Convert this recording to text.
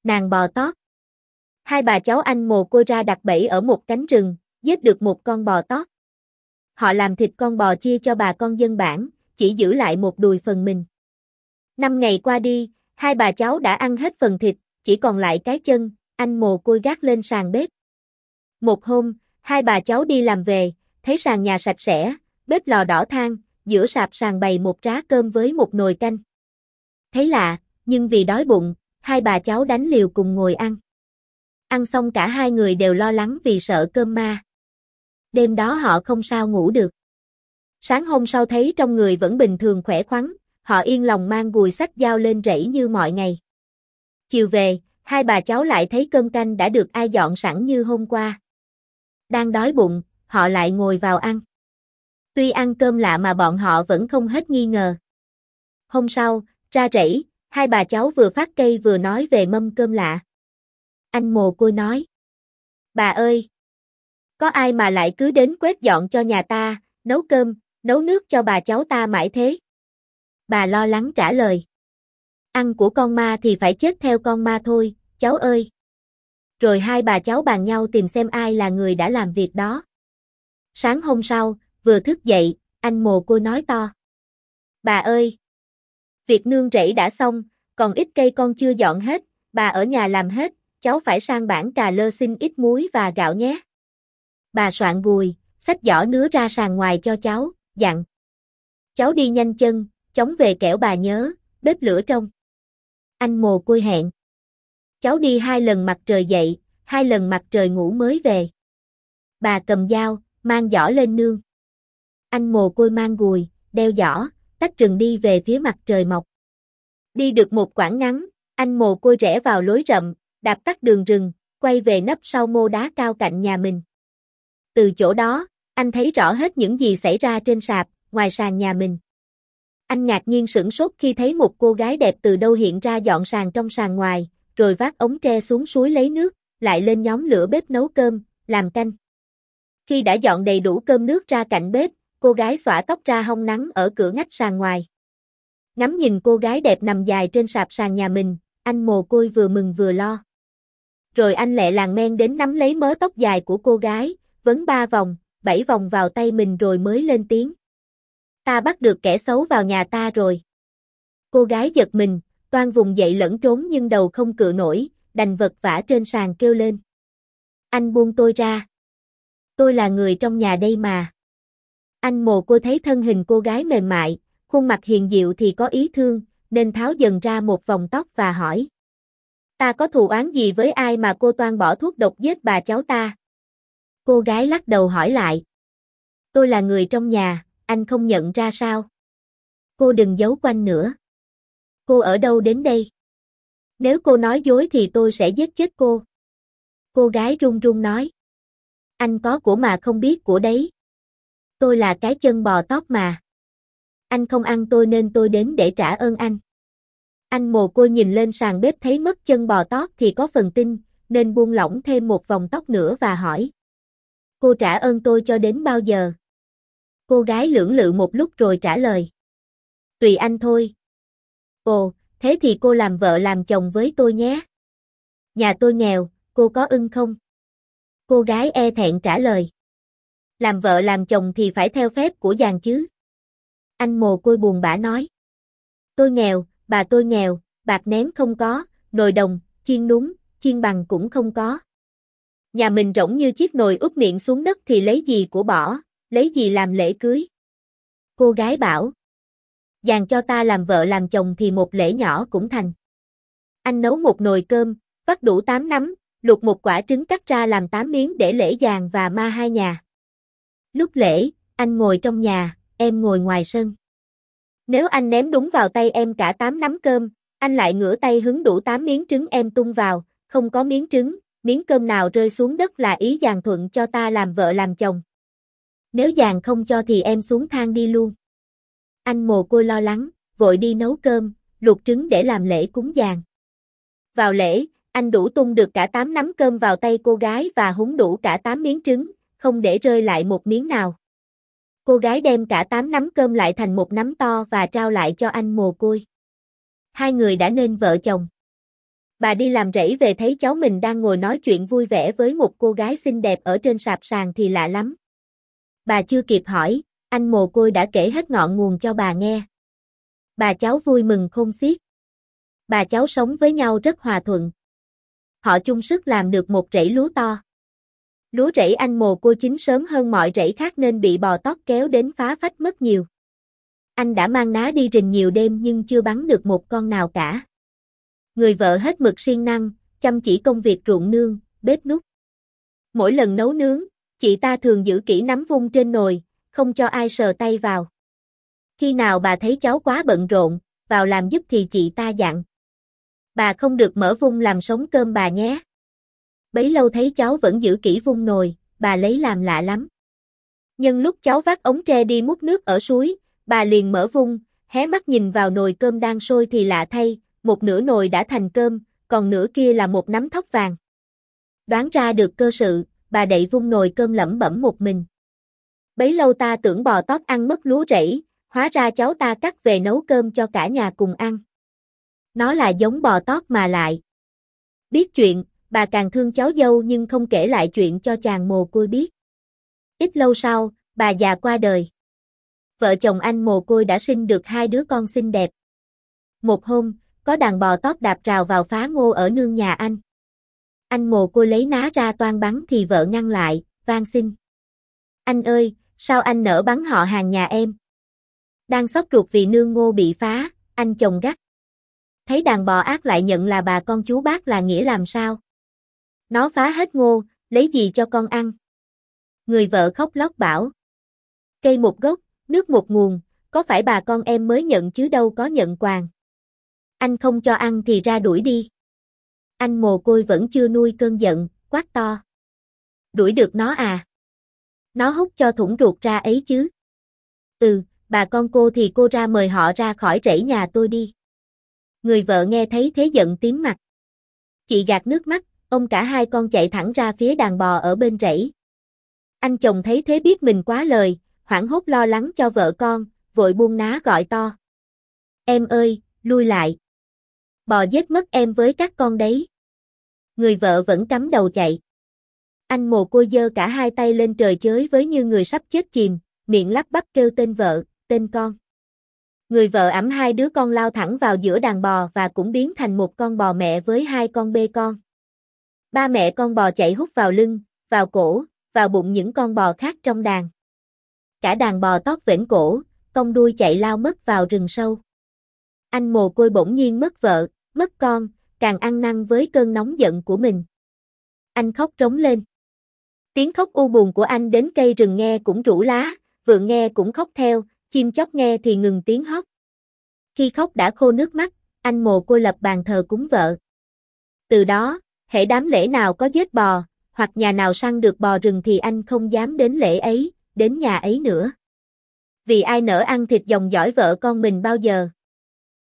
Nàng bò tót. Hai bà cháu anh mồ côi ra đặt bẫy ở một cánh rừng, giết được một con bò tót. Họ làm thịt con bò chia cho bà con dân bản, chỉ giữ lại một đùi phần mình. 5 ngày qua đi, hai bà cháu đã ăn hết phần thịt, chỉ còn lại cái chân, anh mồ côi gác lên sàn bếp. Một hôm, hai bà cháu đi làm về, thấy sàn nhà sạch sẽ, bếp lò đỏ than, giữa sạp sàn bày một trá cơm với một nồi canh. Thấy lạ, nhưng vì đói bụng, hai bà cháu đánh liều cùng ngồi ăn. Ăn xong cả hai người đều lo lắng vì sợ cơm ma. Đêm đó họ không sao ngủ được. Sáng hôm sau thấy trong người vẫn bình thường khỏe khoắn, họ yên lòng mang gùi xách dao lên rẫy như mọi ngày. Chiều về, hai bà cháu lại thấy cơm canh đã được ai dọn sẵn như hôm qua. Đang đói bụng, họ lại ngồi vào ăn. Tuy ăn cơm lạ mà bọn họ vẫn không hết nghi ngờ. Hôm sau, ra rẫy, hai bà cháu vừa phát cây vừa nói về mâm cơm lạ. Anh mồ côi nói: "Bà ơi! Có ai mà lại cứ đến quét dọn cho nhà ta, nấu cơm, nấu nước cho bà cháu ta mãi thế?" Bà lo lắng trả lời: "Ăn của con ma thì phải chết theo con ma thôi, cháu ơi." Rồi hai bà cháu bàn nhau tìm xem ai là người đã làm việc đó. Sáng hôm sau, vừa thức dậy, anh mồ côi nói to: "Bà ơi! Việc nương rẫy đã xong, còn ít cây con chưa dọn hết, bà ở nhà làm hết, cháu phải sang bản Cà Lơ xin ít muối và gạo nhé." Bà soạn gùi, xách giỏ nứa ra sàn ngoài cho cháu, dặn: "Cháu đi nhanh chân, chóng về kẻo bà nhớ, bếp lửa trong." Anh mồ côi hẹn: "Cháu đi 2 lần mặt trời dậy, 2 lần mặt trời ngủ mới về." Bà cầm dao, mang giỏ lên nương. Anh mồ côi mang gùi, đeo giỏ, tách rừng đi về phía mặt trời mọc. Đi được một quãng ngắn, anh mồ côi rẽ vào lối rậm, đạp tắt đường rừng, quay về nấp sau mô đá cao cạnh nhà mình. Từ chỗ đó, anh thấy rõ hết những gì xảy ra trên sạp, ngoài sàn nhà mình. Anh ngạc nhiên sửng sốt khi thấy một cô gái đẹp từ đâu hiện ra dọn sàn trong sàn ngoài, rồi vác ống tre xuống suối lấy nước, lại lên nhóm lửa bếp nấu cơm, làm canh. Khi đã dọn đầy đủ cơm nước ra cạnh bếp, cô gái xõa tóc ra hong nắng ở cửa ngách sàn ngoài. Ngắm nhìn cô gái đẹp nằm dài trên sạp sàn nhà mình, anh mồ côi vừa mừng vừa lo. Rồi anh lẹ làng men đến nắm lấy mớ tóc dài của cô gái, vấn 3 vòng, 7 vòng vào tay mình rồi mới lên tiếng: "Ta bắt được kẻ xấu vào nhà ta rồi." Cô gái giật mình, toan vùng dậy lẫn trốn nhưng đầu không cự nổi, đành vật vã trên sàn kêu lên: "Anh buông tôi ra. Tôi là người trong nhà đây mà." Anh mồ côi thấy thân hình cô gái mềm mại, khuôn mặt hiền diệu thì có ý thương, nên tháo dần ra một vòng tóc và hỏi: "Ta có thù oán gì với ai mà cô toan bỏ thuốc độc giết bà cháu ta?" Cô gái lắc đầu hỏi lại: "Tôi là người trong nhà, anh không nhận ra sao? Cô đừng giấu quanh nữa. Cô ở đâu đến đây? Nếu cô nói dối thì tôi sẽ giết chết cô." Cô gái run run nói: "Anh có của mà không biết của đấy. Tôi là cái chân bò tót mà. Anh không ăn tôi nên tôi đến để trả ơn anh." Anh mồ côi nhìn lên sàn bếp thấy mất chân bò tót thì có phần tin, nên buông lỏng thêm một vòng tóc nữa và hỏi: "Cô trả ơn tôi cho đến bao giờ?" Cô gái lưỡng lự một lúc rồi trả lời: "Tùy anh thôi." "Ồ, thế thì cô làm vợ làm chồng với tôi nhé. Nhà tôi nghèo, cô có ưng không?" Cô gái e thẹn trả lời: "Làm vợ làm chồng thì phải theo phép của giàng chứ." Anh mồ côi buồn bã nói: "Tôi nghèo, bà tôi nghèo, bạc nén không có, nồi đồng, chiên núng, chiên bằng cũng không có. Nhà mình rỗng như chiếc nồi úp miệng xuống đất thì lấy gì của bỏ, lấy gì làm lễ cưới." Cô gái bảo: "Giàng cho ta làm vợ làm chồng thì một lễ nhỏ cũng thành. Anh nấu một nồi cơm, vắt đủ 8 nắm, luộc một quả trứng cắt ra làm 8 miếng để lễ giàng và ma hai nhà. Lúc lễ, anh ngồi trong nhà, em ngồi ngoài sân. Nếu anh ném đúng vào tay em cả 8 nắm cơm, anh lại ngửa tay hứng đủ 8 miếng trứng em tung vào, không có miếng trứng, miếng cơm nào rơi xuống đất là ý giàng thuận cho ta làm vợ làm chồng. Nếu giàng không cho thì em xuống thang đi luôn." Anh mồ côi lo lắng, vội đi nấu cơm, luộc trứng để làm lễ cúng giàng. Vào lễ, anh đủ tung được cả 8 nắm cơm vào tay cô gái và húng đủ cả 8 miếng trứng, không để rơi lại một miếng nào. Cô gái đem cả 8 nắm cơm lại thành một nắm to và trao lại cho anh mồ côi. Hai người đã nên vợ chồng. Bà đi làm rẫy về thấy cháu mình đang ngồi nói chuyện vui vẻ với một cô gái xinh đẹp ở trên sạp sàn thì lạ lắm. Bà chưa kịp hỏi, anh mồ côi đã kể hết ngọn nguồn cho bà nghe. Bà cháu vui mừng khôn xiết. Bà cháu sống với nhau rất hòa thuận. Họ chung sức làm được một rẫy lúa to. Lúa rẫy anh mồ côi chín sớm hơn mọi rẫy khác nên bị bò tót kéo đến phá phách mất nhiều. Anh đã mang ná đi rình nhiều đêm nhưng chưa bắn được một con nào cả. Người vợ hết mực siêng năng, chăm chỉ công việc ruộng nương, bếp núc. Mỗi lần nấu nướng, chị ta thường giữ kỹ nắm vung trên nồi, không cho ai sờ tay vào. Khi nào bà thấy cháu quá bận rộn, vào làm giúp thì chị ta dặn. Bà không được mở vung làm sống cơm bà nhé. Bấy lâu thấy cháu vẫn giữ kỹ vung nồi, bà lấy làm lạ lắm. Nhưng lúc cháu vác ống tre đi múc nước ở suối, bà liền mở vung, hé mắt nhìn vào nồi cơm đang sôi thì lạ thay, một nửa nồi đã thành cơm, còn nửa kia là một nắm thóc vàng. Đoán ra được cơ sự, bà đậy vung nồi cơm lẩm bẩm một mình. Bấy lâu ta tưởng bò tót ăn mất lúa rẫy, hóa ra cháu ta cắt về nấu cơm cho cả nhà cùng ăn. Nó là giống bò tót mà lại. Biết chuyện, bà càng thương cháu dâu nhưng không kể lại chuyện cho chàng mồ côi biết. Ít lâu sau, bà già qua đời. Vợ chồng anh mồ côi đã sinh được 2 đứa con xinh đẹp. Một hôm, có đàn bò tót đạp rào vào phá ngô ở nương nhà anh. Anh mồ côi lấy ná ra toan bắn thì vợ ngăn lại, van xin. Anh ơi, sao anh nỡ bắn họ hàng nhà em? Đang xót ruột vì nương ngô bị phá, anh chồng gắt. Thấy đàn bò ác lại nhận là bà con chú bác là nghĩa làm sao? Nó phá hết ngô, lấy gì cho con ăn? Người vợ khóc lóc bảo. Cây một gốc, nước một nguồn, có phải bà con em mới nhận chứ đâu có nhận quàng. Anh không cho ăn thì ra đuổi đi. Anh mồ côi vẫn chưa nuôi cơn giận, quát to. Đuổi được nó à? Nó hút cho thủng ruột ra ấy chứ. Bà con cô thì cô ra mời họ ra khỏi rẫy nhà tôi đi. Người vợ nghe thấy thế giận tím mặt. Chị gạt nước mắt, ôm cả 2 con chạy thẳng ra phía đàn bò ở bên rẫy. Anh chồng thấy thế biết mình quá lời, hoảng hốt lo lắng cho vợ con, vội buông ná gọi to. Em ơi, lui lại. Bò giết mất em với các con đấy. Người vợ vẫn cắm đầu chạy. Anh mồ côi giơ cả 2 tay lên trời chới với như người sắp chết chìm, miệng lắp bắp kêu tên vợ, tên con. Người vợ ẵm 2 đứa con lao thẳng vào giữa đàn bò và cũng biến thành một con bò mẹ với 2 con bê con. Ba mẹ con bò chạy hút vào lưng, vào cổ, vào bụng những con bò khác trong đàn. Cả đàn bò tót vểnh cổ, cong đuôi chạy lao mất vào rừng sâu. Anh mồ côi bỗng nhiên mất vợ, mất con, càng ăn năn với cơn nóng giận của mình. Anh khóc rống lên. Tiếng khóc u buồn của anh đến cây rừng nghe cũng rũ lá, vượn nghe cũng khóc theo, chim chóc nghe thì ngừng tiếng hót. Khi khóc đã khô nước mắt, anh mồ côi lập bàn thờ cúng vợ. Từ đó, hễ đám lễ nào có giết bò, hoặc nhà nào săn được bò rừng thì anh không dám đến lễ ấy, đến nhà ấy nữa. Vì ai nỡ ăn thịt dòng dõi vợ con mình bao giờ.